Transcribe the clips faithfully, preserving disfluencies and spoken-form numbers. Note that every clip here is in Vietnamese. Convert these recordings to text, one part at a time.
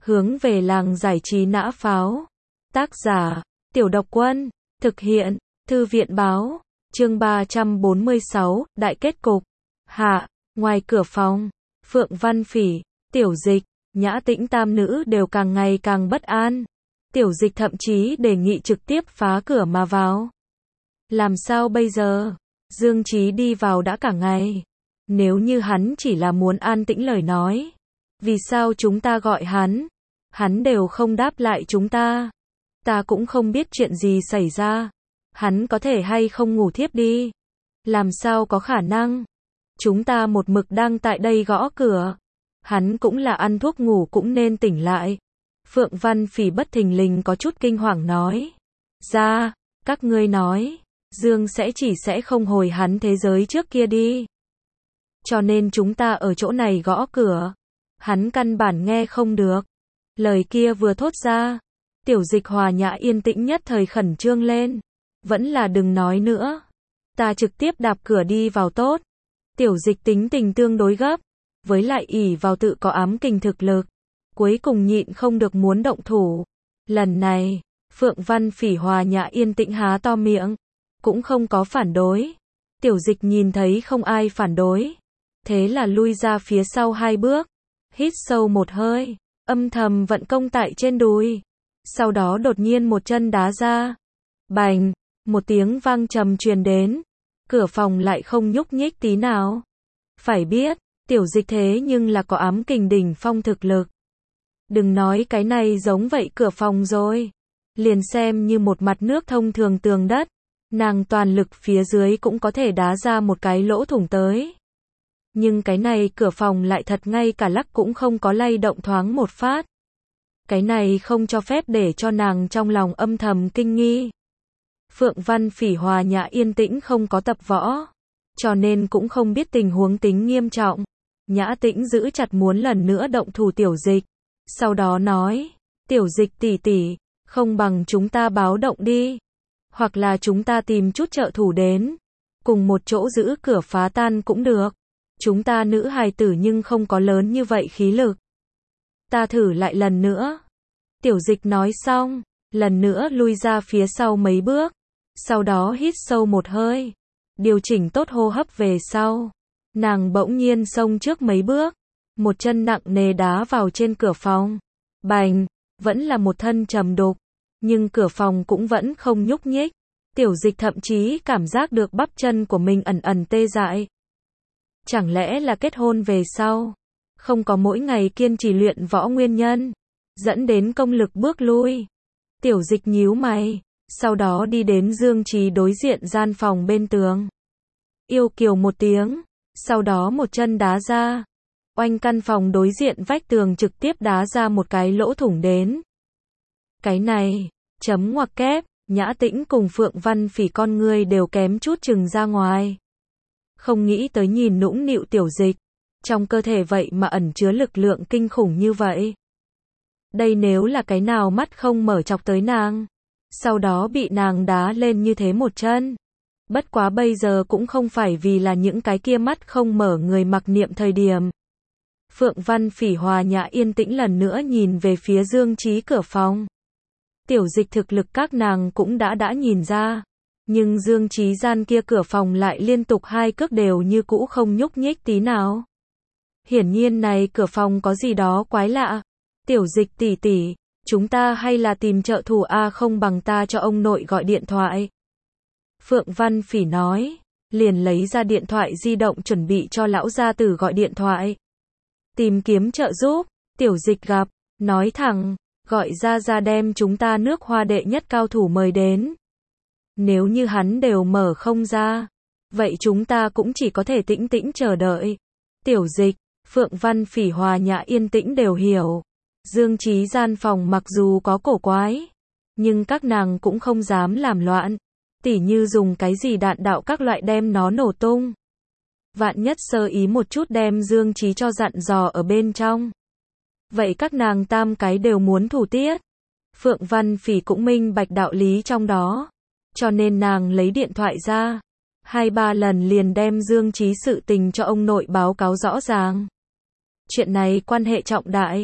Hướng về làng giải trí nã pháo. Tác giả, Tiểu Độc Quân. Thực hiện, Thư viện Báo. Chương ba trăm bốn mươi sáu, Đại kết cục. Hạ, ngoài cửa phòng, Phượng Văn Phỉ, Tiểu Dịch, Nhã Tĩnh tam nữ đều càng ngày càng bất an. Tiểu Dịch thậm chí đề nghị trực tiếp phá cửa mà vào. Làm sao bây giờ? Dương Chí đi vào đã cả ngày. Nếu như hắn chỉ là muốn an tĩnh lời nói, vì sao chúng ta gọi hắn? Hắn đều không đáp lại chúng ta. Ta cũng không biết chuyện gì xảy ra. Hắn có thể hay không ngủ thiếp đi? Làm sao có khả năng? Chúng ta một mực đang tại đây gõ cửa. Hắn cũng là ăn thuốc ngủ cũng nên tỉnh lại. Phượng Văn Phỉ bất thình lình có chút kinh hoàng nói. Ra, các ngươi nói, Dương sẽ chỉ sẽ không hồi hắn thế giới trước kia đi. Cho nên chúng ta ở chỗ này gõ cửa. Hắn căn bản nghe không được. Lời kia vừa thốt ra, Tiểu Dịch hòa nhã yên tĩnh nhất thời khẩn trương lên. Vẫn là đừng nói nữa. Ta trực tiếp đạp cửa đi vào tốt. Tiểu Dịch tính tình tương đối gấp, với lại ỷ vào tự có ám kình thực lực, cuối cùng nhịn không được muốn động thủ. Lần này, Phượng Văn Phỉ hòa nhã yên tĩnh há to miệng, cũng không có phản đối. Tiểu Dịch nhìn thấy không ai phản đối, thế là lui ra phía sau hai bước, hít sâu một hơi, âm thầm vận công tại trên đùi. Sau đó đột nhiên một chân đá ra. Bành, một tiếng vang trầm truyền đến. Cửa phòng lại không nhúc nhích tí nào. Phải biết, Tiểu Dịch thế nhưng là có ám kình đỉnh phong thực lực. Đừng nói cái này giống vậy cửa phòng rồi. Liền xem như một mặt nước thông thường tường đất, nàng toàn lực phía dưới cũng có thể đá ra một cái lỗ thủng tới. Nhưng cái này cửa phòng lại thật ngay cả lắc cũng không có lay động thoáng một phát. Cái này không cho phép để cho nàng trong lòng âm thầm kinh nghi. Phượng Văn Phỉ hòa nhã yên tĩnh không có tập võ, cho nên cũng không biết tình huống tính nghiêm trọng. Nhã Tĩnh giữ chặt muốn lần nữa động thủ Tiểu Dịch. Sau đó nói, Tiểu Dịch tỷ tỷ, không bằng chúng ta báo động đi. Hoặc là chúng ta tìm chút trợ thủ đến. Cùng một chỗ giữ cửa phá tan cũng được. Chúng ta nữ hài tử nhưng không có lớn như vậy khí lực. Ta thử lại lần nữa. Tiểu Dịch nói xong, lần nữa lui ra phía sau mấy bước. Sau đó hít sâu một hơi. Điều chỉnh tốt hô hấp về sau. Nàng bỗng nhiên xông trước mấy bước. Một chân nặng nề đá vào trên cửa phòng. Bành, vẫn là một thân trầm đục. Nhưng cửa phòng cũng vẫn không nhúc nhích. Tiểu Dịch thậm chí cảm giác được bắp chân của mình ẩn ẩn tê dại. Chẳng lẽ là kết hôn về sau, không có mỗi ngày kiên trì luyện võ nguyên nhân, dẫn đến công lực bước lui. Tiểu Dịch nhíu mày, sau đó đi đến Dương Chí đối diện gian phòng bên tường. Yêu kiều một tiếng, sau đó một chân đá ra. Oanh, căn phòng đối diện vách tường trực tiếp đá ra một cái lỗ thủng đến. Cái này, chấm ngoặc kép, Nhã Tĩnh cùng Phượng Văn Phỉ con người đều kém chút chừng ra ngoài. Không nghĩ tới nhìn nũng nịu Tiểu Dịch, trong cơ thể vậy mà ẩn chứa lực lượng kinh khủng như vậy. Đây nếu là cái nào mắt không mở chọc tới nàng, sau đó bị nàng đá lên như thế một chân. Bất quá bây giờ cũng không phải vì là những cái kia mắt không mở người mặc niệm thời điểm. Phượng Văn Phỉ hòa nhã yên tĩnh lần nữa nhìn về phía Dương Chí cửa phòng. Tiểu Dịch thực lực các nàng cũng đã đã nhìn ra. Nhưng Dương Chí gian kia cửa phòng lại liên tục hai cước đều như cũ không nhúc nhích tí nào. Hiển nhiên này cửa phòng có gì đó quái lạ. Tiểu Dịch tỷ tỷ, chúng ta hay là tìm trợ thủ a, không bằng ta cho ông nội gọi điện thoại. Phượng Văn Phỉ nói, liền lấy ra điện thoại di động chuẩn bị cho lão gia tử gọi điện thoại. Tìm kiếm trợ giúp, Tiểu Dịch gặp, nói thẳng, gọi ra ra đem chúng ta nước Hoa đệ nhất cao thủ mời đến. Nếu như hắn đều mở không ra, vậy chúng ta cũng chỉ có thể tĩnh tĩnh chờ đợi. Tiểu Dịch, Phượng Văn Phỉ hòa nhã yên tĩnh đều hiểu. Dương Chí gian phòng mặc dù có cổ quái, nhưng các nàng cũng không dám làm loạn. Tỉ như dùng cái gì đạn đạo các loại đem nó nổ tung. Vạn nhất sơ ý một chút đem Dương Chí cho dặn dò ở bên trong. Vậy các nàng tam cái đều muốn thủ tiết. Phượng Văn Phỉ cũng minh bạch đạo lý trong đó. Cho nên nàng lấy điện thoại ra, hai ba lần liền đem Dương Chí sự tình cho ông nội báo cáo rõ ràng. Chuyện này quan hệ trọng đại,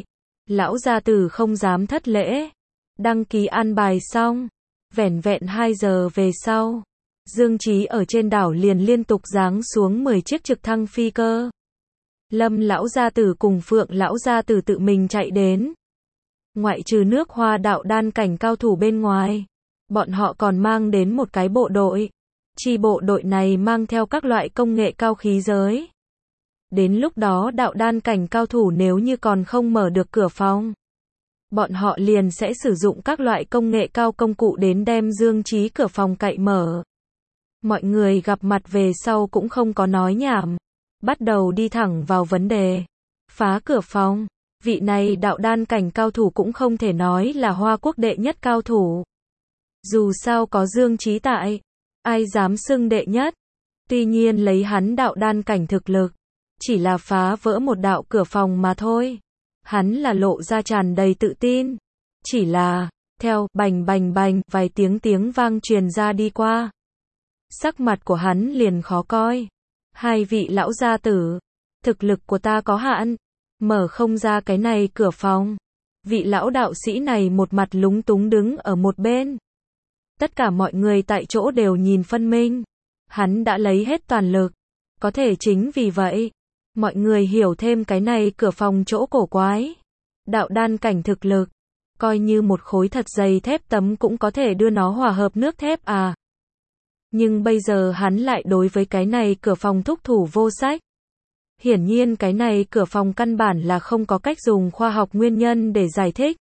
Lão gia tử không dám thất lễ. Đăng ký an bài xong, vẻn vẹn hai giờ về sau, Dương Chí ở trên đảo liền liên tục giáng xuống mười chiếc trực thăng phi cơ. Lâm lão gia tử cùng Phượng lão gia tử tự mình chạy đến. Ngoại trừ nước Hoa đạo đan cảnh cao thủ bên ngoài, bọn họ còn mang đến một cái bộ đội. Chi bộ đội này mang theo các loại công nghệ cao khí giới. Đến lúc đó đạo đan cảnh cao thủ nếu như còn không mở được cửa phòng, bọn họ liền sẽ sử dụng các loại công nghệ cao công cụ đến đem Dương Chí cửa phòng cậy mở. Mọi người gặp mặt về sau cũng không có nói nhảm, bắt đầu đi thẳng vào vấn đề. Phá cửa phòng, vị này đạo đan cảnh cao thủ cũng không thể nói là Hoa Quốc đệ nhất cao thủ. Dù sao có Dương Chí tại, ai dám xưng đệ nhất. Tuy nhiên lấy hắn đạo đan cảnh thực lực, chỉ là phá vỡ một đạo cửa phòng mà thôi. Hắn là lộ ra tràn đầy tự tin. Chỉ là, theo, bành bành bành, vài tiếng tiếng vang truyền ra đi qua. Sắc mặt của hắn liền khó coi. Hai vị lão gia tử, thực lực của ta có hạn, mở không ra cái này cửa phòng. Vị lão đạo sĩ này một mặt lúng túng đứng ở một bên. Tất cả mọi người tại chỗ đều nhìn phân minh. Hắn đã lấy hết toàn lực. Có thể chính vì vậy, mọi người hiểu thêm cái này cửa phòng chỗ cổ quái. Đạo đan cảnh thực lực, coi như một khối thật dày thép tấm cũng có thể đưa nó hòa hợp nước thép à. Nhưng bây giờ hắn lại đối với cái này cửa phòng thúc thủ vô sách. Hiển nhiên cái này cửa phòng căn bản là không có cách dùng khoa học nguyên nhân để giải thích.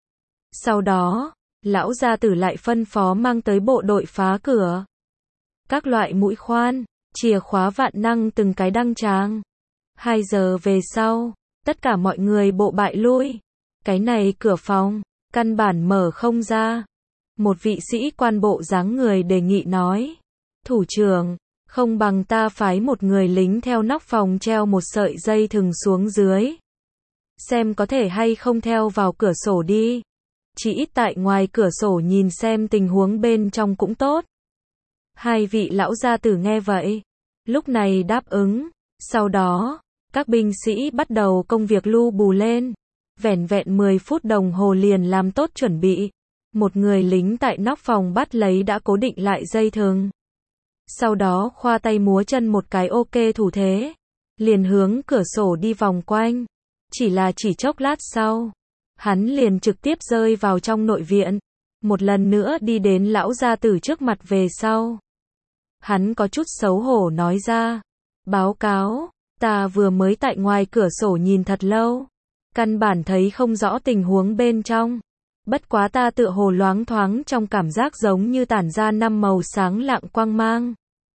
Sau đó, lão gia tử lại phân phó mang tới bộ đội phá cửa. Các loại mũi khoan, chìa khóa vạn năng từng cái đăng tràng. Hai giờ về sau, tất cả mọi người bộ bại lui. Cái này cửa phòng, căn bản mở không ra. Một vị sĩ quan bộ dáng người đề nghị nói. Thủ trưởng, không bằng ta phái một người lính theo nóc phòng treo một sợi dây thừng xuống dưới. Xem có thể hay không theo vào cửa sổ đi. Chỉ ít tại ngoài cửa sổ nhìn xem tình huống bên trong cũng tốt. Hai vị lão gia tử nghe vậy, lúc này đáp ứng. Sau đó, các binh sĩ bắt đầu công việc lu bù lên. Vẻn vẹn mười phút đồng hồ liền làm tốt chuẩn bị. Một người lính tại nóc phòng bắt lấy đã cố định lại dây thừng. Sau đó khoa tay múa chân một cái ok thủ thế. Liền hướng cửa sổ đi vòng quanh. Chỉ là chỉ chốc lát sau, hắn liền trực tiếp rơi vào trong nội viện. Một lần nữa đi đến lão gia tử trước mặt về sau. Hắn có chút xấu hổ nói ra. Báo cáo, ta vừa mới tại ngoài cửa sổ nhìn thật lâu. Căn bản thấy không rõ tình huống bên trong. Bất quá ta tựa hồ loáng thoáng trong cảm giác giống như tản ra năm màu sáng lạng quang mang.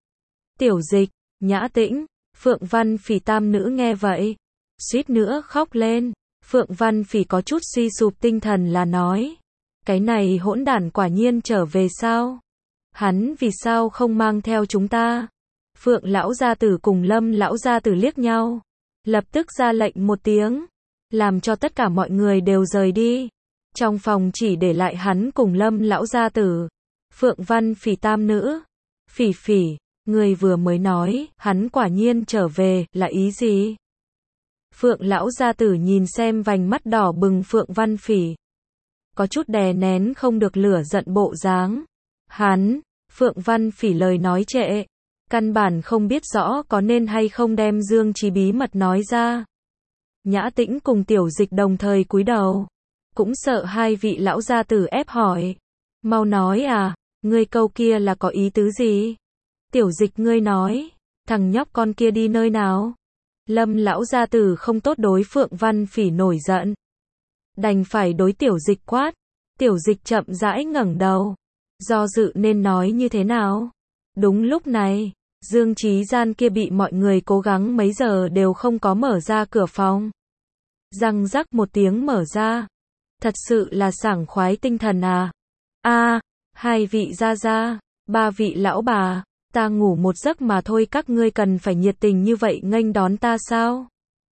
Tiểu Dịch, Nhã Tĩnh, Phượng Văn Phỉ tam nữ nghe vậy, suýt nữa khóc lên. Phượng Văn Phỉ có chút suy sụp tinh thần là nói. Cái này hỗn đản quả nhiên trở về sao? Hắn vì sao không mang theo chúng ta? Phượng lão gia tử cùng Lâm lão gia tử liếc nhau. Lập tức ra lệnh một tiếng. Làm cho tất cả mọi người đều rời đi. Trong phòng chỉ để lại hắn cùng Lâm lão gia tử. Phượng Văn Phỉ tam nữ. Phỉ Phỉ, người vừa mới nói, hắn quả nhiên trở về, là ý gì? Phượng lão gia tử nhìn xem vành mắt đỏ bừng Phượng Văn Phỉ. Có chút đè nén không được lửa giận bộ dáng. Hắn, Phượng Văn Phỉ lời nói trệ. Căn bản không biết rõ có nên hay không đem Dương Chí bí mật nói ra. Nhã Tĩnh cùng Tiểu Dịch đồng thời cúi đầu. Cũng sợ hai vị lão gia tử ép hỏi. Mau nói à, ngươi câu kia là có ý tứ gì? Tiểu Dịch ngươi nói, thằng nhóc con kia đi nơi nào? Lâm lão gia tử không tốt đối Phượng Văn Phỉ nổi giận. Đành phải đối Tiểu Dịch quát. Tiểu Dịch chậm rãi ngẩng đầu. Do dự nên nói như thế nào? Đúng lúc này, Dương Chí gian kia bị mọi người cố gắng mấy giờ đều không có mở ra cửa phòng. Răng rắc một tiếng mở ra. Thật sự là sảng khoái tinh thần à. A, à, hai vị gia gia, ba vị lão bà, ta ngủ một giấc mà thôi các ngươi cần phải nhiệt tình như vậy nghênh đón ta sao?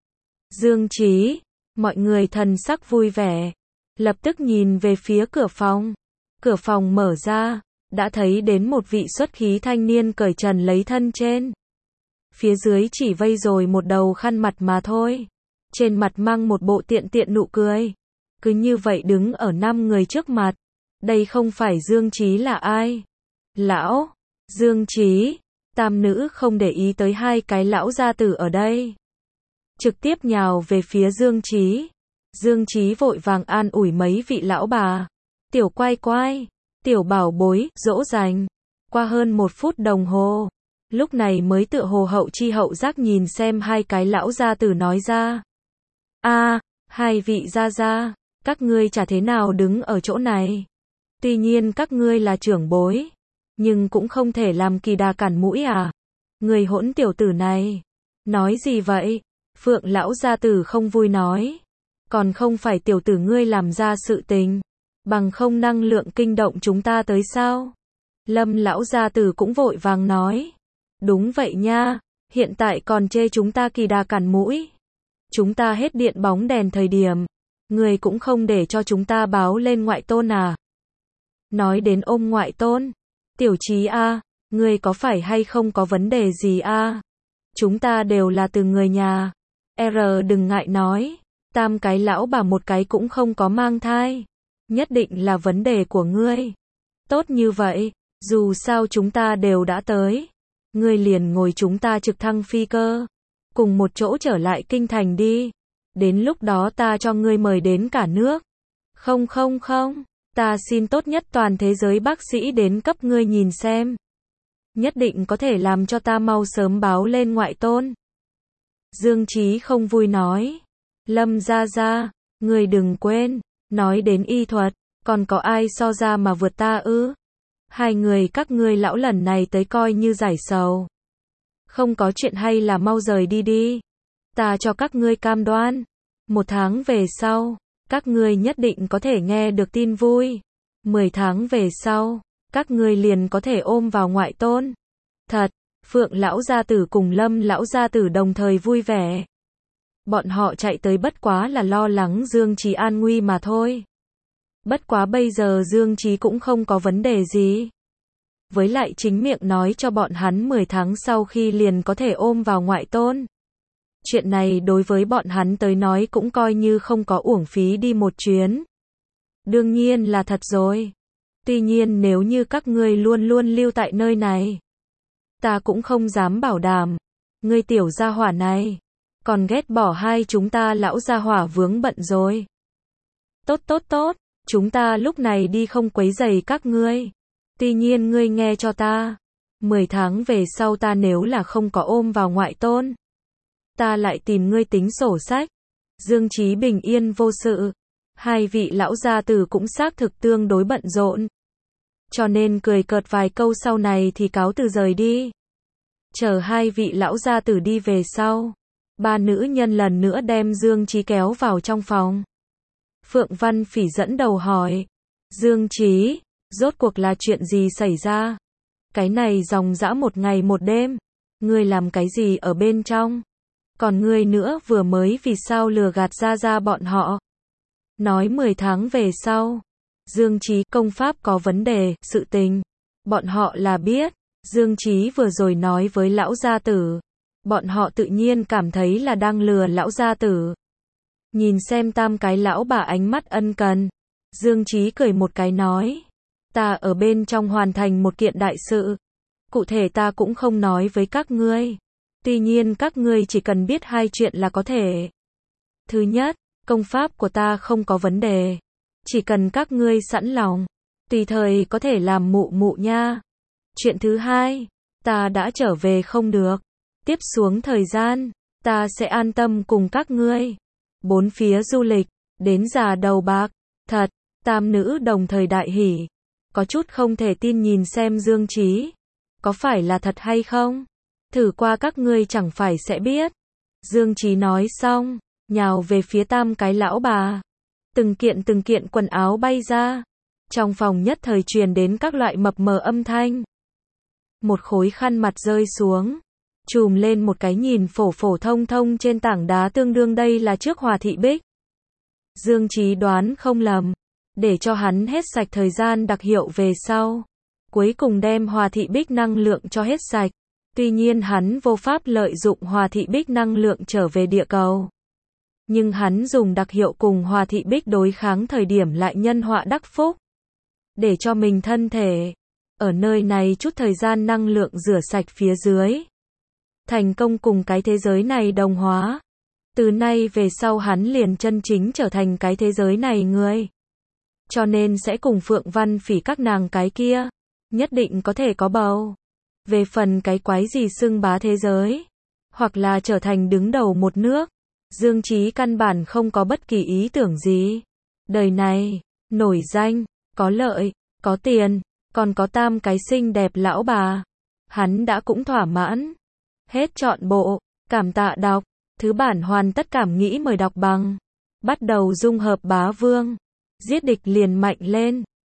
Dương Chí, mọi người thần sắc vui vẻ, lập tức nhìn về phía cửa phòng. Cửa phòng mở ra, đã thấy đến một vị xuất khí thanh niên cởi trần lấy thân trên. Phía dưới chỉ vây rồi một đầu khăn mặt mà thôi. Trên mặt mang một bộ tiện tiện nụ cười. cứ như vậy đứng ở năm người trước mặt. Đây không phải Dương Chí là ai? Lão, Dương Chí, tam nữ không để ý tới hai cái lão gia tử ở đây. Trực tiếp nhào về phía Dương Chí. Dương Chí vội vàng an ủi mấy vị lão bà. Tiểu quay quay, tiểu bảo bối, dỗ dành. Qua hơn một phút đồng hồ. Lúc này mới tựa hồ hậu chi hậu giác nhìn xem hai cái lão gia tử nói ra. A, hai vị gia gia, các ngươi chả thế nào đứng ở chỗ này. Tuy nhiên các ngươi là trưởng bối, nhưng cũng không thể làm kỳ đà cản mũi à. Người hỗn tiểu tử này, nói gì vậy? Phượng lão gia tử không vui nói. Còn không phải tiểu tử ngươi làm ra sự tình, bằng không năng lượng kinh động chúng ta tới sao? Lâm lão gia tử cũng vội vàng nói. Đúng vậy nha, hiện tại còn chê chúng ta kỳ đà cản mũi. Chúng ta hết điện bóng đèn thời điểm, người cũng không để cho chúng ta báo lên ngoại tôn à? Nói đến ôm ngoại tôn, tiểu Chí a, người có phải hay không có vấn đề gì a? Chúng ta đều là từ người nhà. R đừng ngại nói, tam cái lão bà một cái cũng không có mang thai. Nhất định là vấn đề của ngươi. Tốt như vậy, dù sao chúng ta đều đã tới. Ngươi liền ngồi chúng ta trực thăng phi cơ, cùng một chỗ trở lại kinh thành đi. Đến lúc đó ta cho ngươi mời đến cả nước. Không không không, ta xin tốt nhất toàn thế giới bác sĩ đến cấp ngươi nhìn xem. Nhất định có thể làm cho ta mau sớm báo lên ngoại tôn. Dương Chí không vui nói. Lâm gia gia, ngươi đừng quên, nói đến y thuật, còn có ai so ra mà vượt ta ư? Hai người các ngươi lão lần này tới coi như giải sầu. Không có chuyện hay là mau rời đi đi. Ta cho các ngươi cam đoan. Một tháng về sau, các ngươi nhất định có thể nghe được tin vui. Mười tháng về sau, các ngươi liền có thể ôm vào ngoại tôn. Thật, Phượng lão gia tử cùng Lâm lão gia tử đồng thời vui vẻ. Bọn họ chạy tới bất quá là lo lắng Dương Chí an nguy mà thôi. Bất quá bây giờ Dương Chí cũng không có vấn đề gì. Với lại chính miệng nói cho bọn hắn mười tháng sau khi liền có thể ôm vào ngoại tôn. Chuyện này đối với bọn hắn tới nói cũng coi như không có uổng phí đi một chuyến. Đương nhiên là thật rồi. Tuy nhiên nếu như các ngươi luôn luôn lưu tại nơi này, ta cũng không dám bảo đảm. Ngươi tiểu gia hỏa này, còn ghét bỏ hai chúng ta lão gia hỏa vướng bận rồi. Tốt tốt tốt, chúng ta lúc này đi không quấy rầy các ngươi. Tuy nhiên ngươi nghe cho ta, mười tháng về sau ta nếu là không có ôm vào ngoại tôn, ta lại tìm ngươi tính sổ sách. Dương Chí bình yên vô sự. Hai vị lão gia tử cũng xác thực tương đối bận rộn. Cho nên cười cợt vài câu sau này thì cáo từ rời đi. Chờ hai vị lão gia tử đi về sau, ba nữ nhân lần nữa đem Dương Chí kéo vào trong phòng. Phượng Văn Phỉ dẫn đầu hỏi. Dương Chí, rốt cuộc là chuyện gì xảy ra? Cái này dòng dã một ngày một đêm. Ngươi làm cái gì ở bên trong? Còn ngươi nữa vừa mới vì sao lừa gạt ra ra bọn họ? Nói mười tháng về sau, Dương Chí công pháp có vấn đề, sự tình. Bọn họ là biết. Dương Chí vừa rồi nói với lão gia tử. Bọn họ tự nhiên cảm thấy là đang lừa lão gia tử. Nhìn xem tam cái lão bà ánh mắt ân cần. Dương Chí cười một cái nói. Ta ở bên trong hoàn thành một kiện đại sự. Cụ thể ta cũng không nói với các ngươi. Tuy nhiên các ngươi chỉ cần biết hai chuyện là có thể. Thứ nhất, công pháp của ta không có vấn đề. Chỉ cần các ngươi sẵn lòng, tùy thời có thể làm mụ mụ nha. Chuyện thứ hai, ta đã trở về không được. Tiếp xuống thời gian, ta sẽ an tâm cùng các ngươi. Bốn phía du lịch, đến già đầu bạc. Thật, tam nữ đồng thời đại hỉ. Có chút không thể tin nhìn xem Dương Chí. Có phải là thật hay không? Thử qua các ngươi chẳng phải sẽ biết. Dương Chí nói xong, nhào về phía tam cái lão bà. Từng kiện từng kiện quần áo bay ra. Trong phòng nhất thời truyền đến các loại mập mờ âm thanh. Một khối khăn mặt rơi xuống. Chùm lên một cái nhìn phổ phổ thông thông trên tảng đá tương đương đây là trước Hòa Thị Bích. Dương Chí đoán không lầm. Để cho hắn hết sạch thời gian đặc hiệu về sau. Cuối cùng đem Hòa Thị Bích năng lượng cho hết sạch. Tuy nhiên hắn vô pháp lợi dụng Hòa Thị Bích năng lượng trở về địa cầu. Nhưng hắn dùng đặc hiệu cùng Hòa Thị Bích đối kháng thời điểm lại nhân họa đắc phúc. Để cho mình thân thể, ở nơi này chút thời gian năng lượng rửa sạch phía dưới. Thành công cùng cái thế giới này đồng hóa. Từ nay về sau hắn liền chân chính trở thành cái thế giới này người. Cho nên sẽ cùng Phượng Văn Phỉ các nàng cái kia. Nhất định có thể có bầu. Về phần cái quái gì xưng bá thế giới. Hoặc là trở thành đứng đầu một nước. Dương Chí căn bản không có bất kỳ ý tưởng gì. Đời này, nổi danh, có lợi, có tiền, còn có tam cái xinh đẹp lão bà. Hắn đã cũng thỏa mãn. Hết trọn bộ, cảm tạ đọc. Thứ bản hoàn tất cảm nghĩ mời đọc bằng. Bắt đầu dung hợp bá vương. Giết địch liền mạnh lên.